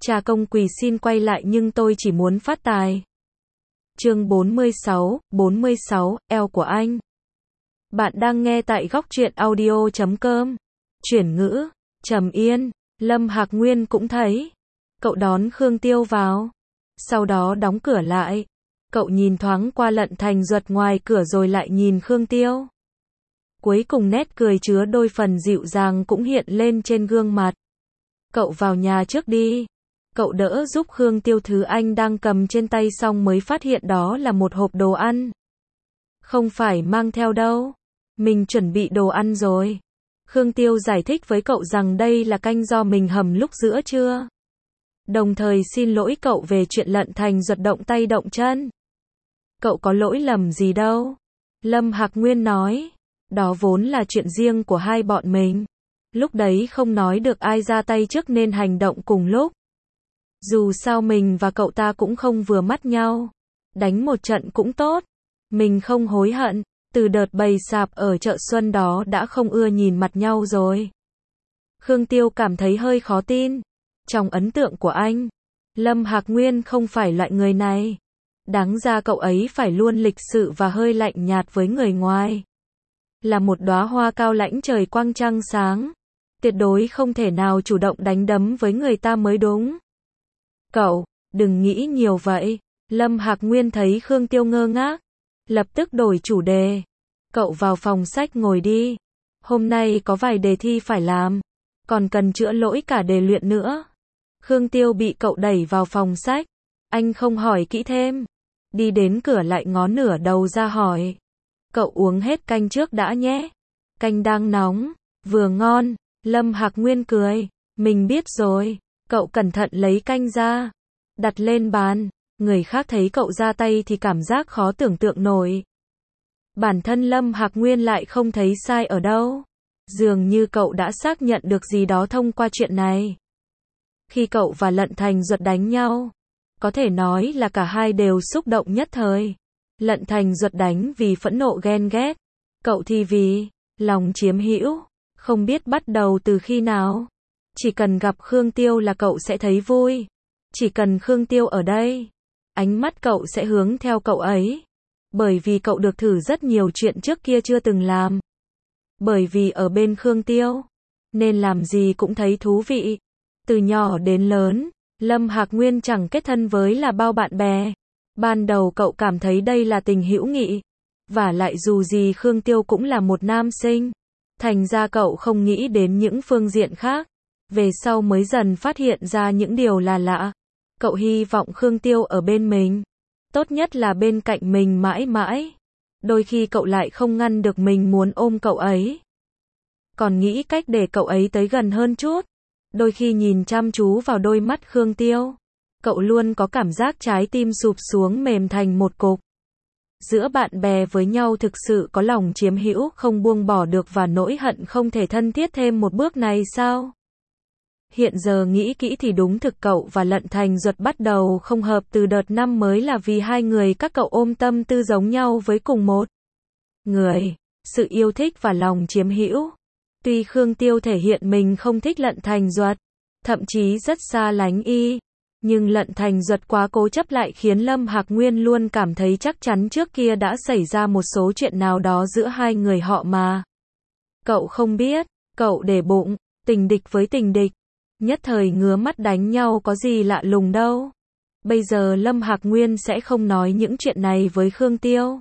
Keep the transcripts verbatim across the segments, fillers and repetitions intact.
Cha công quỳ xin quay lại nhưng tôi chỉ muốn phát tài. Chương bốn mươi sáu, bốn mươi sáu, eo của anh. Bạn đang nghe tại góc truyện audio chấm com. Chuyển ngữ, Trầm Yên, Lâm Hạc Nguyên cũng thấy. Cậu đón Khương Tiêu vào. Sau đó đóng cửa lại. Cậu nhìn thoáng qua Lận Thành Duật ngoài cửa rồi lại nhìn Khương Tiêu. Cuối cùng nét cười chứa đôi phần dịu dàng cũng hiện lên trên gương mặt. Cậu vào nhà trước đi. Cậu đỡ giúp Khương Tiêu thứ anh đang cầm trên tay xong mới phát hiện đó là một hộp đồ ăn. Không phải mang theo đâu. Mình chuẩn bị đồ ăn rồi. Khương Tiêu giải thích với cậu rằng đây là canh do mình hầm lúc giữa trưa. Đồng thời xin lỗi cậu về chuyện Lận Thành Duật động tay động chân. Cậu có lỗi lầm gì đâu. Lâm Hạc Nguyên nói. Đó vốn là chuyện riêng của hai bọn mình. Lúc đấy không nói được ai ra tay trước nên hành động cùng lúc. Dù sao mình và cậu ta cũng không vừa mắt nhau. Đánh một trận cũng tốt. Mình không hối hận. Từ đợt bày sạp ở chợ Xuân đó đã không ưa nhìn mặt nhau rồi. Khương Tiêu cảm thấy hơi khó tin. Trong ấn tượng của anh, Lâm Hạc Nguyên không phải loại người này. Đáng ra cậu ấy phải luôn lịch sự và hơi lạnh nhạt với người ngoài. Là một đóa hoa cao lãnh trời quang trăng sáng. Tuyệt đối không thể nào chủ động đánh đấm với người ta mới đúng. Cậu, đừng nghĩ nhiều vậy. Lâm Hạc Nguyên thấy Khương Tiêu ngơ ngác. Lập tức đổi chủ đề. Cậu vào phòng sách ngồi đi. Hôm nay có vài đề thi phải làm. Còn cần chữa lỗi cả đề luyện nữa. Khương Tiêu bị cậu đẩy vào phòng sách. Anh không hỏi kỹ thêm. Đi đến cửa lại ngó nửa đầu ra hỏi. Cậu uống hết canh trước đã nhé. Canh đang nóng. Vừa ngon. Lâm Hạc Nguyên cười. Mình biết rồi. Cậu cẩn thận lấy canh ra. Đặt lên bàn. Người khác thấy cậu ra tay thì cảm giác khó tưởng tượng nổi. Bản thân Lâm Hạc Nguyên lại không thấy sai ở đâu. Dường như cậu đã xác nhận được gì đó thông qua chuyện này. Khi cậu và Lận Thành Duật đánh nhau, có thể nói là cả hai đều xúc động nhất thời. Lận Thành Duật đánh vì phẫn nộ ghen ghét. Cậu thì vì lòng chiếm hữu. Không biết bắt đầu từ khi nào. Chỉ cần gặp Khương Tiêu là cậu sẽ thấy vui. Chỉ cần Khương Tiêu ở đây, ánh mắt cậu sẽ hướng theo cậu ấy. Bởi vì cậu được thử rất nhiều chuyện trước kia chưa từng làm. Bởi vì ở bên Khương Tiêu, nên làm gì cũng thấy thú vị. Từ nhỏ đến lớn, Lâm Hạc Nguyên chẳng kết thân với là bao bạn bè. Ban đầu cậu cảm thấy đây là tình hữu nghị. Và lại dù gì Khương Tiêu cũng là một nam sinh. Thành ra cậu không nghĩ đến những phương diện khác. Về sau mới dần phát hiện ra những điều là lạ. Cậu hy vọng Khương Tiêu ở bên mình. Tốt nhất là bên cạnh mình mãi mãi. Đôi khi cậu lại không ngăn được mình muốn ôm cậu ấy. Còn nghĩ cách để cậu ấy tới gần hơn chút. Đôi khi nhìn chăm chú vào đôi mắt Khương Tiêu, cậu luôn có cảm giác trái tim sụp xuống mềm thành một cục. Giữa bạn bè với nhau thực sự có lòng chiếm hữu không buông bỏ được và nỗi hận không thể thân thiết thêm một bước này sao? Hiện giờ nghĩ kỹ thì đúng thực cậu và Lận Thành Duật bắt đầu không hợp từ đợt năm mới là vì hai người các cậu ôm tâm tư giống nhau với cùng một người, sự yêu thích và lòng chiếm hữu. Tuy Khương Tiêu thể hiện mình không thích Lận Thành Duật, thậm chí rất xa lánh y, nhưng Lận Thành Duật quá cố chấp lại khiến Lâm Hạc Nguyên luôn cảm thấy chắc chắn trước kia đã xảy ra một số chuyện nào đó giữa hai người họ mà cậu không biết. Cậu để bụng, tình địch với tình địch, nhất thời ngứa mắt đánh nhau có gì lạ lùng đâu. Bây giờ Lâm Hạc Nguyên sẽ không nói những chuyện này với Khương Tiêu.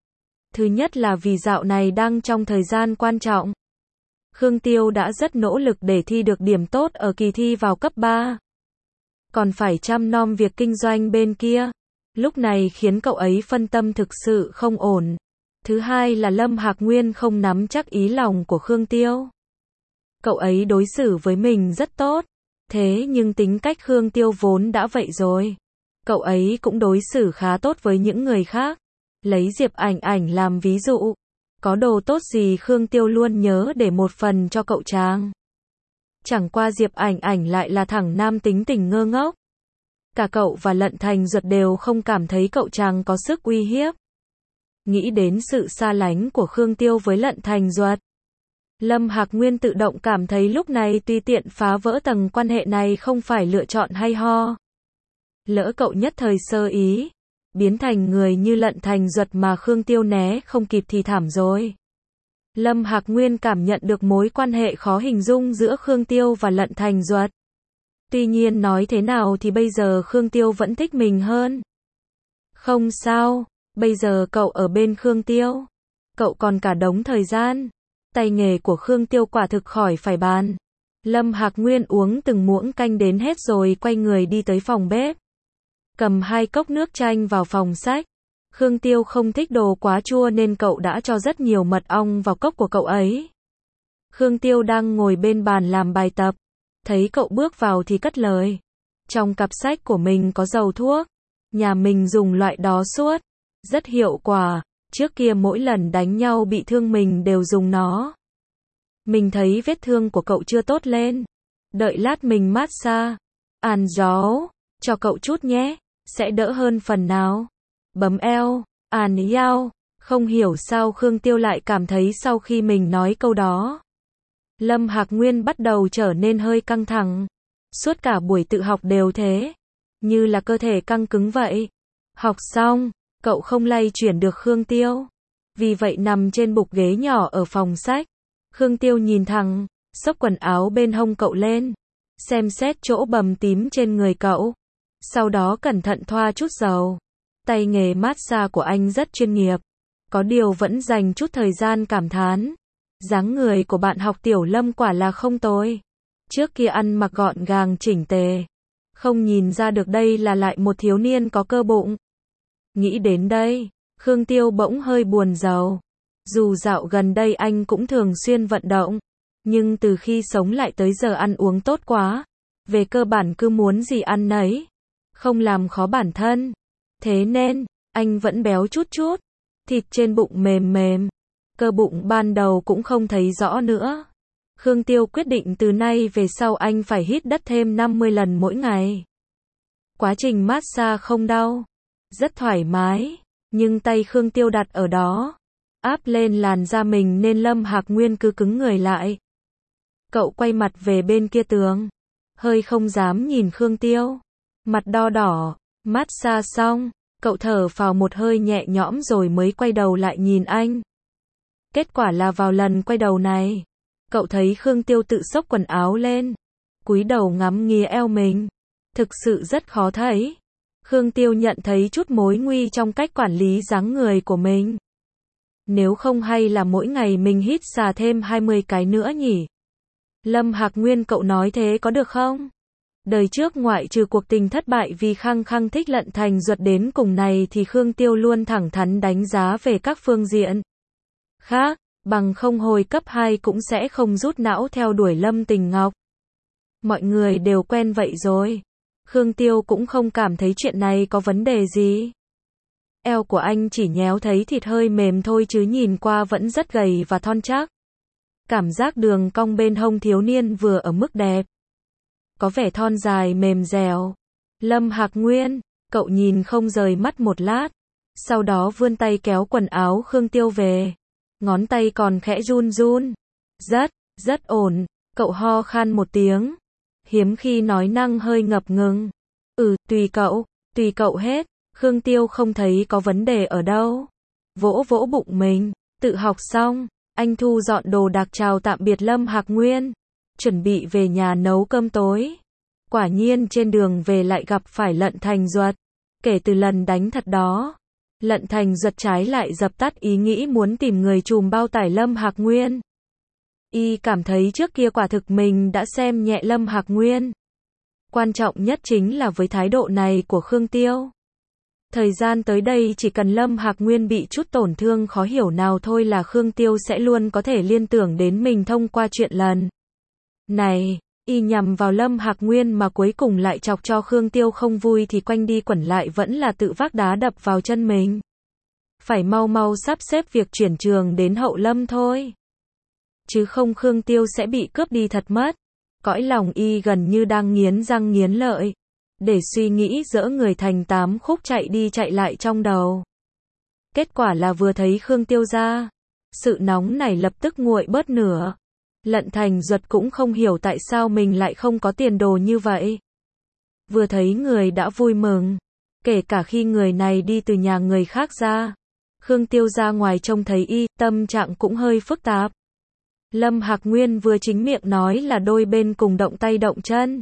Thứ nhất là vì dạo này đang trong thời gian quan trọng. Khương Tiêu đã rất nỗ lực để thi được điểm tốt ở kỳ thi vào cấp ba. Còn phải chăm nom việc kinh doanh bên kia. Lúc này khiến cậu ấy phân tâm thực sự không ổn. Thứ hai là Lâm Hạc Nguyên không nắm chắc ý lòng của Khương Tiêu. Cậu ấy đối xử với mình rất tốt. Thế nhưng tính cách Khương Tiêu vốn đã vậy rồi. Cậu ấy cũng đối xử khá tốt với những người khác. Lấy Diệp Ảnh Ảnh làm ví dụ. Có đồ tốt gì Khương Tiêu luôn nhớ để một phần cho cậu chàng. Chẳng qua Diệp Ảnh Ảnh lại là thằng nam tính tình ngơ ngốc. Cả cậu và Lận Thành Duật đều không cảm thấy cậu chàng có sức uy hiếp. Nghĩ đến sự xa lánh của Khương Tiêu với Lận Thành Duật, Lâm Hạc Nguyên tự động cảm thấy lúc này tùy tiện phá vỡ tầng quan hệ này không phải lựa chọn hay ho. Lỡ cậu nhất thời sơ ý, biến thành người như Lận Thành Duật mà Khương Tiêu né không kịp thì thảm rồi. Lâm Hạc Nguyên cảm nhận được mối quan hệ khó hình dung giữa Khương Tiêu và Lận Thành Duật. Tuy nhiên nói thế nào thì bây giờ Khương Tiêu vẫn thích mình hơn. Không sao, bây giờ cậu ở bên Khương Tiêu. Cậu còn cả đống thời gian. Tay nghề của Khương Tiêu quả thực khỏi phải bàn. Lâm Hạc Nguyên uống từng muỗng canh đến hết rồi quay người đi tới phòng bếp. Cầm hai cốc nước chanh vào phòng sách. Khương Tiêu không thích đồ quá chua nên cậu đã cho rất nhiều mật ong vào cốc của cậu ấy. Khương Tiêu đang ngồi bên bàn làm bài tập. Thấy cậu bước vào thì cất lời. Trong cặp sách của mình có dầu thuốc. Nhà mình dùng loại đó suốt. Rất hiệu quả. Trước kia mỗi lần đánh nhau bị thương mình đều dùng nó. Mình thấy vết thương của cậu chưa tốt lên. Đợi lát mình massage. Àn gió. Cho cậu chút nhé. Sẽ đỡ hơn phần nào. Bấm eo. Àn yao. Không hiểu sao Khương Tiêu lại cảm thấy sau khi mình nói câu đó. Lâm Hạc Nguyên bắt đầu trở nên hơi căng thẳng. Suốt cả buổi tự học đều thế. Như là cơ thể căng cứng vậy. Học xong, cậu không lay chuyển được Khương Tiêu. Vì vậy nằm trên bục ghế nhỏ ở phòng sách. Khương Tiêu nhìn thẳng, xốc quần áo bên hông cậu lên. Xem xét chỗ bầm tím trên người cậu. Sau đó cẩn thận thoa chút dầu. Tay nghề massage của anh rất chuyên nghiệp. Có điều vẫn dành chút thời gian cảm thán. Dáng người của bạn học Tiểu Lâm quả là không tồi. Trước kia ăn mặc gọn gàng chỉnh tề. Không nhìn ra được đây là lại một thiếu niên có cơ bụng. Nghĩ đến đây, Khương Tiêu bỗng hơi buồn rầu. Dù dạo gần đây anh cũng thường xuyên vận động. Nhưng từ khi sống lại tới giờ ăn uống tốt quá. Về cơ bản cứ muốn gì ăn nấy. Không làm khó bản thân. Thế nên, anh vẫn béo chút chút. Thịt trên bụng mềm mềm. Cơ bụng ban đầu cũng không thấy rõ nữa. Khương Tiêu quyết định từ nay về sau anh phải hít đất thêm năm mươi lần mỗi ngày. Quá trình massage không đau. Rất thoải mái. Nhưng tay Khương Tiêu đặt ở đó. Áp lên làn da mình nên Lâm Hạc Nguyên cứ cứng người lại. Cậu quay mặt về bên kia tường. Hơi không dám nhìn Khương Tiêu. Mặt đo đỏ. Massage xong. Cậu thở phào một hơi nhẹ nhõm rồi mới quay đầu lại nhìn anh. Kết quả là vào lần quay đầu này, cậu thấy Khương Tiêu tự xốc quần áo lên, cúi đầu ngắm nghía eo mình. Thực sự rất khó thấy. Khương Tiêu nhận thấy chút mối nguy trong cách quản lý dáng người của mình. Nếu không hay là mỗi ngày mình hít xà thêm hai mươi cái nữa nhỉ? Lâm Hạc Nguyên cậu nói thế có được không? Đời trước ngoại trừ cuộc tình thất bại vì khăng khăng thích Lận Thành Duật đến cùng này thì Khương Tiêu luôn thẳng thắn đánh giá về các phương diện khác, bằng không hồi cấp hai cũng sẽ không rút não theo đuổi Lâm Tình Ngọc. Mọi người đều quen vậy rồi. Khương Tiêu cũng không cảm thấy chuyện này có vấn đề gì. Eo của anh chỉ nhéo thấy thịt hơi mềm thôi chứ nhìn qua vẫn rất gầy và thon chắc. Cảm giác đường cong bên hông thiếu niên vừa ở mức đẹp. Có vẻ thon dài mềm dẻo. Lâm Hạc Nguyên, cậu nhìn không rời mắt một lát. Sau đó vươn tay kéo quần áo Khương Tiêu về. Ngón tay còn khẽ run run. Rất, rất ổn. Cậu ho khan một tiếng. Hiếm khi nói năng hơi ngập ngừng. Ừ, tùy cậu, tùy cậu hết. Khương Tiêu không thấy có vấn đề ở đâu. Vỗ vỗ bụng mình. Tự học xong, anh thu dọn đồ đạc chào tạm biệt Lâm Hạc Nguyên. Chuẩn bị về nhà nấu cơm tối. Quả nhiên trên đường về lại gặp phải Lận Thành Duật. Kể từ lần đánh thật đó, Lận Thành Duật trái lại dập tắt ý nghĩ muốn tìm người trùm bao tải Lâm Hạc Nguyên. Y cảm thấy trước kia quả thực mình đã xem nhẹ Lâm Hạc Nguyên. Quan trọng nhất chính là với thái độ này của Khương Tiêu. Thời gian tới đây chỉ cần Lâm Hạc Nguyên bị chút tổn thương khó hiểu nào thôi là Khương Tiêu sẽ luôn có thể liên tưởng đến mình thông qua chuyện lần này. Y nhằm vào Lâm Hạc Nguyên mà cuối cùng lại chọc cho Khương Tiêu không vui thì quanh đi quẩn lại vẫn là tự vác đá đập vào chân mình. Phải mau mau sắp xếp việc chuyển trường đến Hậu Lâm thôi. Chứ không Khương Tiêu sẽ bị cướp đi thật mất. Cõi lòng Y gần như đang nghiến răng nghiến lợi. Để suy nghĩ dỡ người thành tám khúc chạy đi chạy lại trong đầu. Kết quả là vừa thấy Khương Tiêu ra. Sự nóng này lập tức nguội bớt nửa. Lận Thành Duật cũng không hiểu tại sao mình lại không có tiền đồ như vậy. Vừa thấy người đã vui mừng, kể cả khi người này đi từ nhà người khác ra. Khương Tiêu ra ngoài trông thấy y, tâm trạng cũng hơi phức tạp. Lâm Hạc Nguyên vừa chính miệng nói là đôi bên cùng động tay động chân.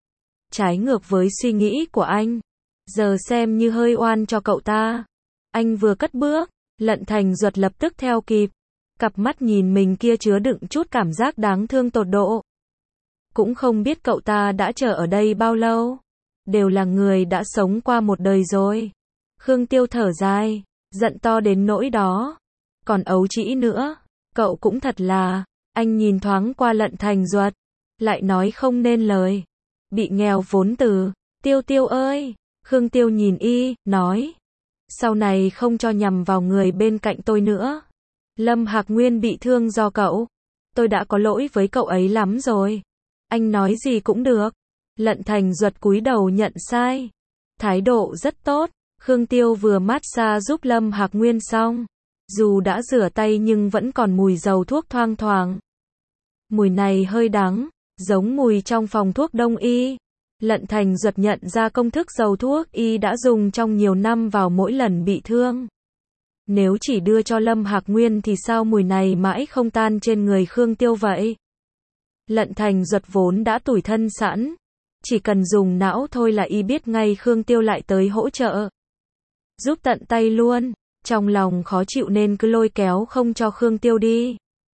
Trái ngược với suy nghĩ của anh. Giờ xem như hơi oan cho cậu ta. Anh vừa cất bước, Lận Thành Duật lập tức theo kịp. Cặp mắt nhìn mình kia chứa đựng chút cảm giác đáng thương tột độ. Cũng không biết cậu ta đã chờ ở đây bao lâu. Đều là người đã sống qua một đời rồi. Khương Tiêu thở dài, giận to đến nỗi đó. Còn ấu trĩ nữa, cậu cũng thật là. Anh nhìn thoáng qua Lận Thành Duật, lại nói không nên lời. Bị nghèo vốn từ. Tiêu Tiêu ơi. Khương Tiêu nhìn y, nói. Sau này không cho nhầm vào người bên cạnh tôi nữa. Lâm Hạc Nguyên bị thương do cậu. Tôi đã có lỗi với cậu ấy lắm rồi. Anh nói gì cũng được. Lận Thành Duật cúi đầu nhận sai. Thái độ rất tốt. Khương Tiêu vừa massage giúp Lâm Hạc Nguyên xong. Dù đã rửa tay nhưng vẫn còn mùi dầu thuốc thoang thoảng. Mùi này hơi đắng, giống mùi trong phòng thuốc đông y. Lận Thành Duật nhận ra công thức dầu thuốc y đã dùng trong nhiều năm vào mỗi lần bị thương. Nếu chỉ đưa cho Lâm Hạc Nguyên thì sao mùi này mãi không tan trên người Khương Tiêu vậy? Lận Thành Duật vốn đã tủi thân sẵn. Chỉ cần dùng não thôi là y biết ngay Khương Tiêu lại tới hỗ trợ. Giúp tận tay luôn. Trong lòng khó chịu nên cứ lôi kéo không cho Khương Tiêu đi.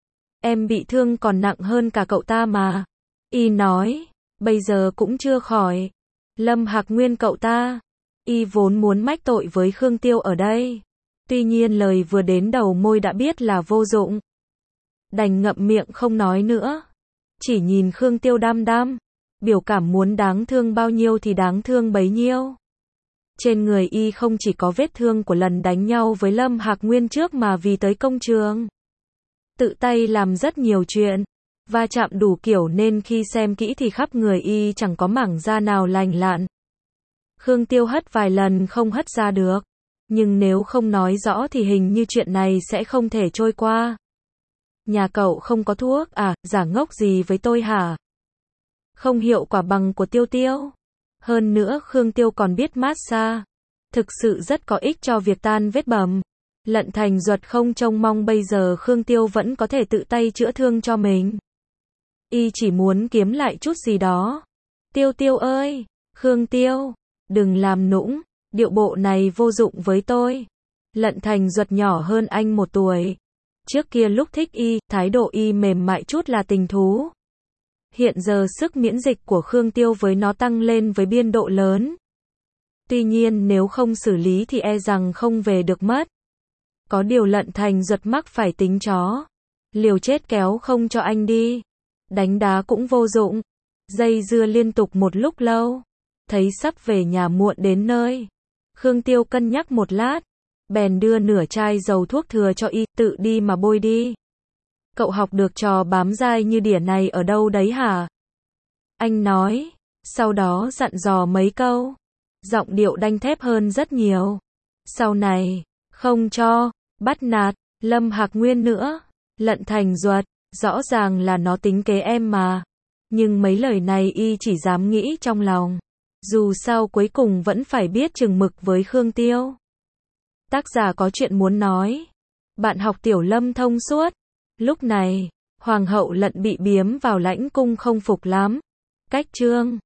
Em bị thương còn nặng hơn cả cậu ta mà. Y nói, bây giờ cũng chưa khỏi. Lâm Hạc Nguyên cậu ta. Y vốn muốn mách tội với Khương Tiêu ở đây. Tuy nhiên lời vừa đến đầu môi đã biết là vô dụng. Đành ngậm miệng không nói nữa. Chỉ nhìn Khương Tiêu đăm đăm. Biểu cảm muốn đáng thương bao nhiêu thì đáng thương bấy nhiêu. Trên người y không chỉ có vết thương của lần đánh nhau với Lâm Hạc Nguyên trước mà vì tới công trường. Tự tay làm rất nhiều chuyện. Va chạm đủ kiểu nên khi xem kỹ thì khắp người y chẳng có mảng da nào lành lặn. Khương Tiêu hất vài lần không hất ra được. Nhưng nếu không nói rõ thì hình như chuyện này sẽ không thể trôi qua. Nhà cậu không có thuốc à, giả ngốc gì với tôi hả? Không hiệu quả bằng của Tiêu Tiêu. Hơn nữa Khương Tiêu còn biết massage. Thực sự rất có ích cho việc tan vết bầm. Lận Thành Duật không trông mong bây giờ Khương Tiêu vẫn có thể tự tay chữa thương cho mình. Y chỉ muốn kiếm lại chút gì đó. Tiêu Tiêu ơi, Khương Tiêu, đừng làm nũng, điệu bộ này vô dụng với tôi. Lận Thành Duật nhỏ hơn anh một tuổi. Trước kia lúc thích y, thái độ y mềm mại chút là tình thú. Hiện giờ sức miễn dịch của Khương Tiêu với nó tăng lên với biên độ lớn. Tuy nhiên nếu không xử lý thì e rằng không về được mất. Có điều Lận Thành Duật mắc phải tính chó. Liều chết kéo không cho anh đi. Đánh đá cũng vô dụng. Dây dưa liên tục một lúc lâu. Thấy sắp về nhà muộn đến nơi. Khương Tiêu cân nhắc một lát. Bèn đưa nửa chai dầu thuốc thừa cho y, tự đi mà bôi đi. Cậu học được trò bám dai như đỉa này ở đâu đấy hả? Anh nói. Sau đó dặn dò mấy câu. Giọng điệu đanh thép hơn rất nhiều. Sau này, không cho, bắt nạt, Lâm Hạc Nguyên nữa. Lận Thành Duật, rõ ràng là nó tính kế em mà. Nhưng mấy lời này y chỉ dám nghĩ trong lòng. Dù sao cuối cùng vẫn phải biết chừng mực với Khương Tiêu. Tác giả có chuyện muốn nói. Bạn học Tiểu Lâm thông suốt. Lúc này, Hoàng hậu Lận bị biếm vào lãnh cung không phục lắm. Cách chương